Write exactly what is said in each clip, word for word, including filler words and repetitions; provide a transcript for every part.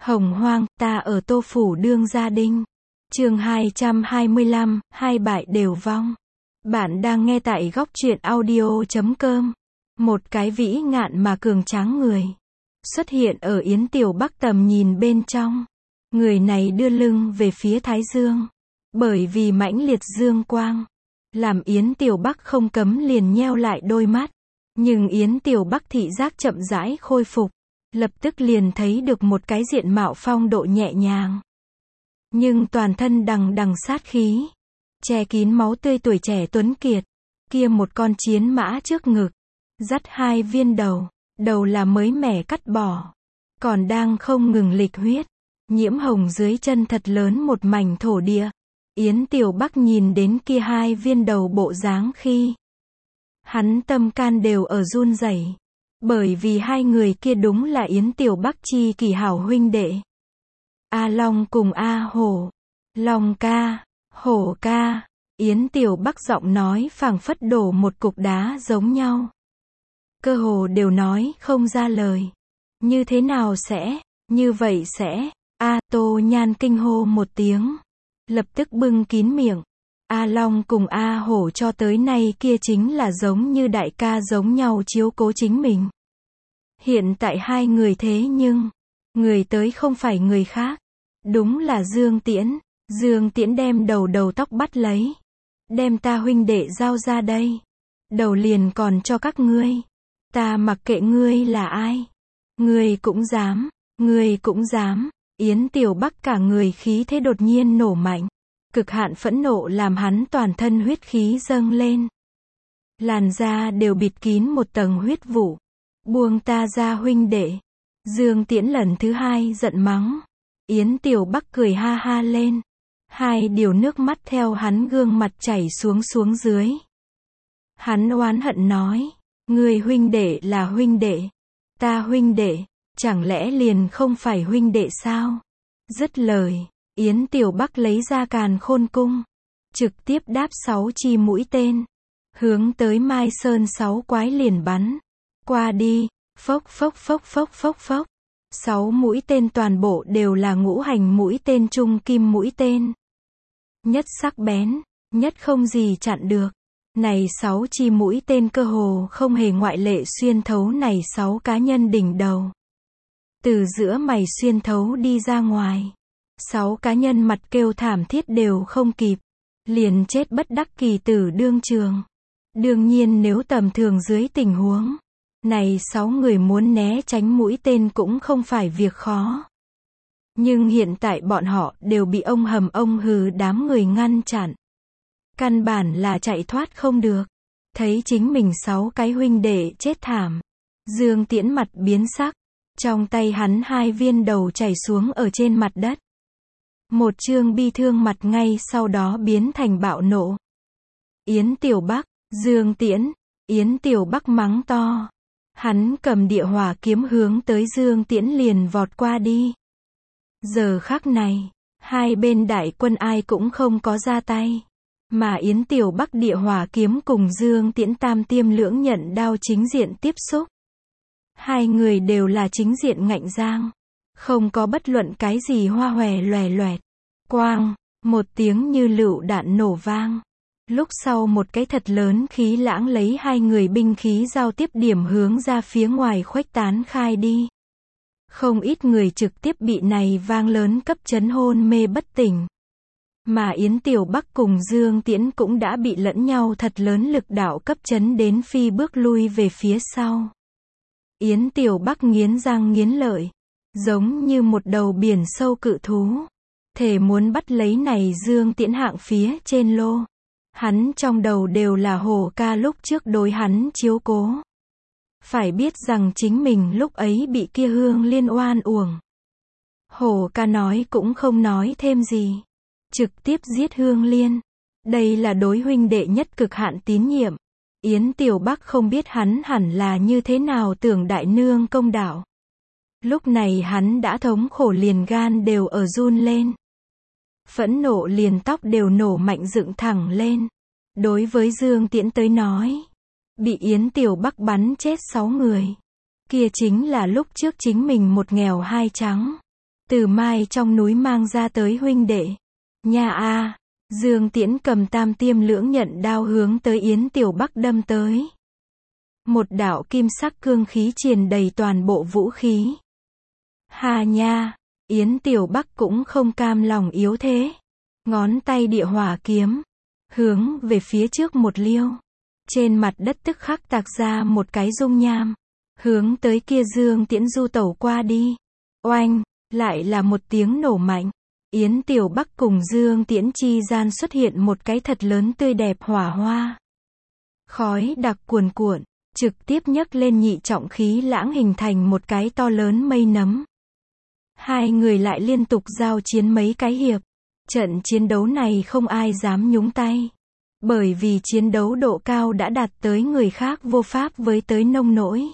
Hồng hoang, ta ở Tô Phủ đương gia đinh. Chương hai trăm hai mươi lăm, hai bại đều vong. Bạn đang nghe tại góc truyện audio chấm com. Một cái vĩ ngạn mà cường tráng người xuất hiện ở Yến Tiểu Bắc tầm nhìn bên trong. Người này đưa lưng về phía Thái Dương, bởi vì mãnh liệt dương quang làm Yến Tiểu Bắc không cấm liền nheo lại đôi mắt. Nhưng Yến Tiểu Bắc thị giác chậm rãi khôi phục, lập tức liền thấy được một cái diện mạo phong độ nhẹ nhàng, nhưng toàn thân đằng đằng sát khí, che kín máu tươi tuổi trẻ tuấn kiệt. Kia một con chiến mã trước ngực, dắt hai viên đầu, đầu là mới mẻ cắt bỏ, còn đang không ngừng lịch huyết, nhiễm hồng dưới chân thật lớn một mảnh thổ địa. Yến Tiểu Bắc nhìn đến kia hai viên đầu bộ dáng khi, hắn tâm can đều ở run rẩy, bởi vì hai người kia đúng là Yến Tiểu Bắc chi kỷ hảo huynh đệ. A Long cùng A Hổ. Long ca, Hổ ca. Yến Tiểu Bắc giọng nói phảng phất đổ một cục đá giống nhau, cơ hồ đều nói không ra lời. Như thế nào sẽ, như vậy sẽ. A Tô Nhan kinh hô một tiếng, lập tức bưng kín miệng. A Long cùng A Hổ cho tới nay kia chính là giống như đại ca giống nhau chiếu cố chính mình. Hiện tại hai người thế nhưng, người tới không phải người khác, đúng là Dương Tiễn. Dương Tiễn đem đầu đầu tóc bắt lấy. Đem ta huynh đệ giao ra đây. Đầu liền còn cho các ngươi. Ta mặc kệ ngươi là ai. Ngươi cũng dám, ngươi cũng dám. Yến Tiểu Bắc cả người khí thế đột nhiên nổ mạnh. Cực hạn phẫn nộ làm hắn toàn thân huyết khí dâng lên. Làn da đều bịt kín một tầng huyết vụ. Buông ta ra huynh đệ. Dương Tiễn lần thứ hai giận mắng. Yến Tiểu Bắc cười ha ha lên. Hai điều nước mắt theo hắn gương mặt chảy xuống xuống dưới. Hắn oán hận nói. Người huynh đệ là huynh đệ. Ta huynh đệ, chẳng lẽ liền không phải huynh đệ sao? Dứt lời, Yến Tiểu Bắc lấy ra càn khôn cung, trực tiếp đáp sáu chi mũi tên, hướng tới Mai Sơn sáu quái liền bắn qua đi. Phốc phốc phốc phốc phốc phốc. Sáu mũi tên toàn bộ đều là ngũ hành mũi tên trung kim mũi tên. Nhất sắc bén, nhất không gì chặn được. Này sáu chi mũi tên cơ hồ không hề ngoại lệ xuyên thấu này sáu cá nhân đỉnh đầu. Từ giữa mày xuyên thấu đi ra ngoài. Sáu cá nhân mặt kêu thảm thiết đều không kịp. Liền chết bất đắc kỳ tử đương trường. Đương nhiên nếu tầm thường dưới tình huống này sáu người muốn né tránh mũi tên cũng không phải việc khó. Nhưng hiện tại bọn họ đều bị ông hầm ông hừ đám người ngăn chặn. Căn bản là chạy thoát không được. Thấy chính mình sáu cái huynh đệ chết thảm, Dương Tiễn mặt biến sắc. Trong tay hắn hai viên đầu chảy xuống ở trên mặt đất. Một trương bi thương mặt ngay sau đó biến thành bạo nộ. Yến Tiểu Bắc, Dương Tiễn. Yến Tiểu Bắc mắng to. Hắn cầm địa hỏa kiếm hướng tới Dương Tiễn liền vọt qua đi. Giờ khắc này, hai bên đại quân ai cũng không có ra tay. Mà Yến Tiểu Bắc địa hỏa kiếm cùng Dương Tiễn tam tiêm lưỡng nhận đao chính diện tiếp xúc. Hai người đều là chính diện ngạnh giang. Không có bất luận cái gì hoa hòe loè loẹt. Quang, một tiếng như lựu đạn nổ vang. Lúc sau một cái thật lớn khí lãng lấy hai người binh khí giao tiếp điểm hướng ra phía ngoài khuếch tán khai đi. Không ít người trực tiếp bị này vang lớn cấp chấn hôn mê bất tỉnh. Mà Yến Tiểu Bắc cùng Dương Tiễn cũng đã bị lẫn nhau thật lớn lực đạo cấp chấn đến phi bước lui về phía sau. Yến Tiểu Bắc nghiến răng nghiến lợi, giống như một đầu biển sâu cự thú, thể muốn bắt lấy này Dương Tiễn hạng phía trên lô. Hắn trong đầu đều là Hổ ca lúc trước đối hắn chiếu cố. Phải biết rằng chính mình lúc ấy bị kia Hương Liên oan uổng. Hổ ca nói cũng không nói thêm gì. Trực tiếp giết Hương Liên. Đây là đối huynh đệ nhất cực hạn tín nhiệm. Yến Tiểu Bắc không biết hắn hẳn là như thế nào tưởng đại nương công đạo. Lúc này hắn đã thống khổ liền gan đều ở run lên. Phẫn nộ liền tóc đều nổ mạnh dựng thẳng lên. Đối với Dương Tiễn tới nói, bị Yến Tiểu Bắc bắn chết sáu người. Kia chính là lúc trước chính mình một nghèo hai trắng. từ mai trong núi mang ra tới huynh đệ. Nha a, Dương Tiễn cầm tam tiêm lưỡng nhận đao hướng tới Yến Tiểu Bắc đâm tới. Một đạo kim sắc cương khí triền đầy toàn bộ vũ khí. Hà nha, Yến Tiểu Bắc cũng không cam lòng yếu thế. Ngón tay địa hỏa kiếm, hướng về phía trước một liêu. Trên mặt đất tức khắc tạc ra một cái dung nham. Hướng tới kia Dương Tiễn du tẩu qua đi. Oanh, lại là một tiếng nổ mạnh. Yến Tiểu Bắc cùng Dương Tiễn chi gian xuất hiện một cái thật lớn tươi đẹp hỏa hoa. Khói đặc cuồn cuộn, trực tiếp nhấc lên nhị trọng khí lãng hình thành một cái to lớn mây nấm. Hai người lại liên tục giao chiến mấy cái hiệp. Trận chiến đấu này không ai dám nhúng tay. Bởi vì chiến đấu độ cao đã đạt tới người khác vô pháp với tới nông nỗi.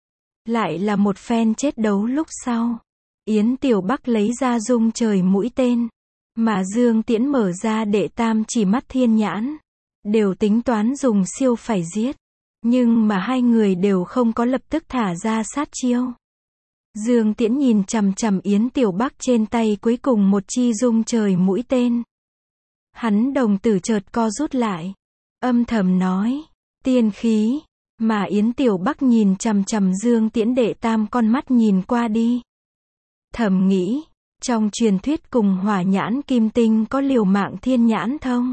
Lại là một phen chết đấu lúc sau. Yến Tiểu Bắc lấy ra dung trời mũi tên. Mà Dương Tiễn mở ra đệ tam chỉ mắt thiên nhãn. Đều tính toán dùng siêu phải giết. Nhưng mà hai người đều không có lập tức thả ra sát chiêu. Dương Tiễn nhìn chằm chằm Yến Tiểu Bắc trên tay cuối cùng một chi dung trời mũi tên. Hắn đồng tử chợt co rút lại. Âm thầm nói. Tiên khí. Mà Yến Tiểu Bắc nhìn chằm chằm Dương Tiễn đệ tam con mắt nhìn qua đi. Thầm nghĩ. Trong truyền thuyết cùng hỏa nhãn kim tinh có liều mạng thiên nhãn thông.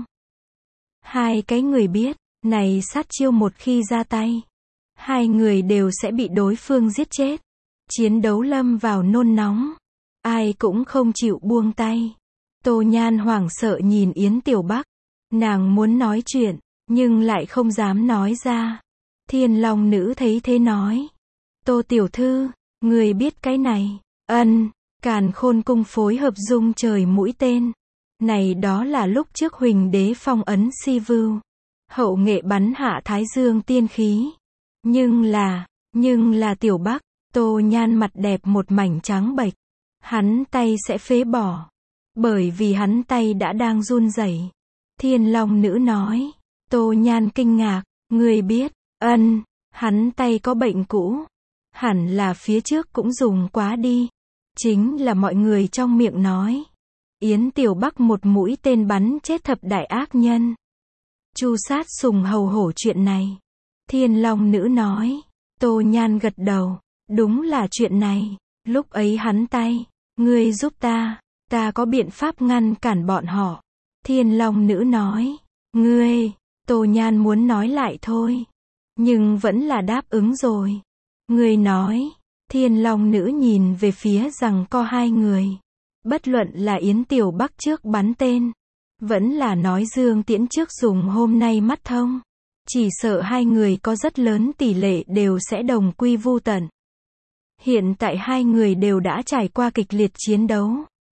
Hai cái người biết. Này sát chiêu một khi ra tay. Hai người đều sẽ bị đối phương giết chết. Chiến đấu lâm vào nôn nóng. Ai cũng không chịu buông tay. Tô Nhan hoảng sợ nhìn Yến Tiểu Bắc. Nàng muốn nói chuyện, nhưng lại không dám nói ra. Thiên Long Nữ thấy thế nói. Tô Tiểu Thư, người biết cái này. Ân, Càn Khôn Cung phối hợp dung trời mũi tên. Này đó là lúc trước Huỳnh Đế phong ấn Si Vưu. Hậu nghệ bắn hạ Thái Dương tiên khí. Nhưng là, nhưng là Tiểu Bắc. Tô Nhan mặt đẹp một mảnh trắng bệch. Hắn tay sẽ phế bỏ. Bởi vì hắn tay đã đang run rẩy. Thiên Long Nữ nói. Tô Nhan kinh ngạc. Người biết. Ân, hắn tay có bệnh cũ. Hẳn là phía trước cũng dùng quá đi. Chính là mọi người trong miệng nói. Yến Tiểu Bắc một mũi tên bắn chết thập đại ác nhân. Chu sát sùng hầu hổ chuyện này. Thiên Long Nữ nói. Tô Nhan gật đầu. Đúng là chuyện này. Lúc ấy hắn tay. Ngươi giúp ta. Ta có biện pháp ngăn cản bọn họ. Thiên Long Nữ nói. Ngươi. Tô Nhan muốn nói lại thôi. Nhưng vẫn là đáp ứng rồi. Ngươi nói. Thiên Long Nữ nhìn về phía rằng có hai người. Bất luận là Yến Tiểu Bắc trước bắn tên. Vẫn là nói Dương Tiễn trước dùng hôm nay mắt thông. Chỉ sợ hai người có rất lớn tỷ lệ đều sẽ đồng quy vu tận. Hiện tại hai người đều đã trải qua kịch liệt chiến đấu.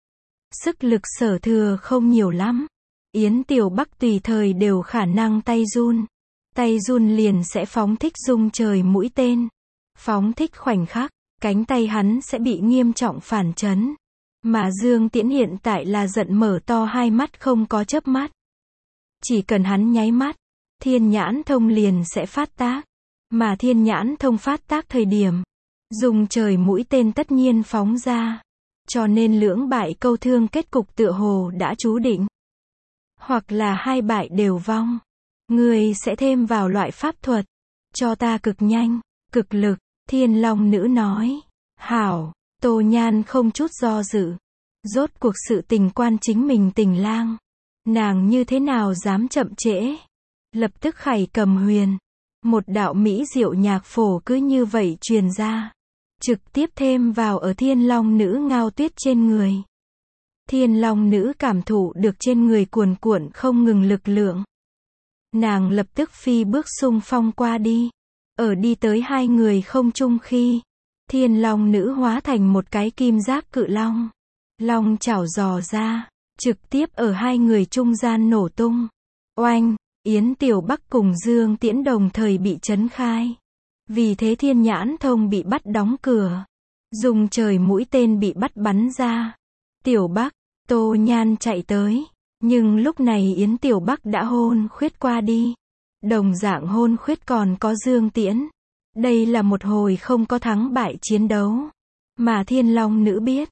Sức lực sở thừa không nhiều lắm. Yến Tiểu Bắc tùy thời đều khả năng tay run. Tay run liền sẽ phóng thích dung trời mũi tên. Phóng thích khoảnh khắc, cánh tay hắn sẽ bị nghiêm trọng phản chấn. Mà Dương Tiễn hiện tại là giận mở to hai mắt không có chớp mắt. Chỉ cần hắn nháy mắt, thiên nhãn thông liền sẽ phát tác. Mà thiên nhãn thông phát tác thời điểm, dùng trời mũi tên tất nhiên phóng ra. Cho nên lưỡng bại câu thương kết cục tựa hồ đã chú định. Hoặc là hai bại đều vong. Người sẽ thêm vào loại pháp thuật. Cho ta cực nhanh, cực lực. Thiên Long Nữ nói. Hảo. Tô Nhan không chút do dự. Rốt cuộc sự tình quan chính mình tình lang. Nàng như thế nào dám chậm trễ. Lập tức khải cầm huyền. Một đạo mỹ diệu nhạc phổ cứ như vậy truyền ra. Trực tiếp thêm vào ở Thiên Long Nữ ngao tuyết trên người. Thiên Long Nữ cảm thụ được trên người cuồn cuộn không ngừng lực lượng. Nàng lập tức phi bước xung phong qua đi. Ở đi tới hai người không chung khi. Thiên Long Nữ hóa thành một cái kim giác cự long. Long chảo dò ra. Trực tiếp ở hai người trung gian nổ tung. Oanh, Yến Tiểu Bắc cùng Dương Tiễn đồng thời bị chấn khai. Vì thế thiên nhãn thông bị bắt đóng cửa. Dùng trời mũi tên bị bắt bắn ra. Tiểu Bắc, Tô Nhan chạy tới. Nhưng lúc này Yến Tiểu Bắc đã hôn khuyết qua đi. Đồng dạng hôn khuyết còn có Dương Tiễn. Đây là một hồi không có thắng bại chiến đấu. Mà Thiên Long Nữ biết.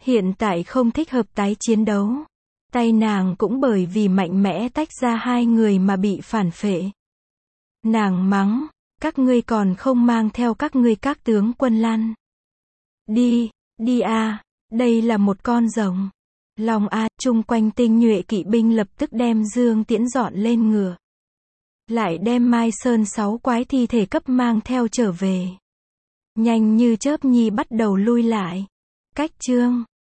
Hiện tại không thích hợp tái chiến đấu. Tay nàng cũng bởi vì mạnh mẽ tách ra hai người mà bị phản phệ. Nàng mắng, các ngươi còn không mang theo các ngươi các tướng quân lăn. Đi, đi a, đây là một con rồng. Long a, chung quanh tinh nhuệ kỵ binh lập tức đem Dương Tiễn dọn lên ngựa. Lại đem Mai Sơn sáu quái thi thể cấp mang theo trở về. Nhanh như chớp nhi bắt đầu lui lại. Cách chương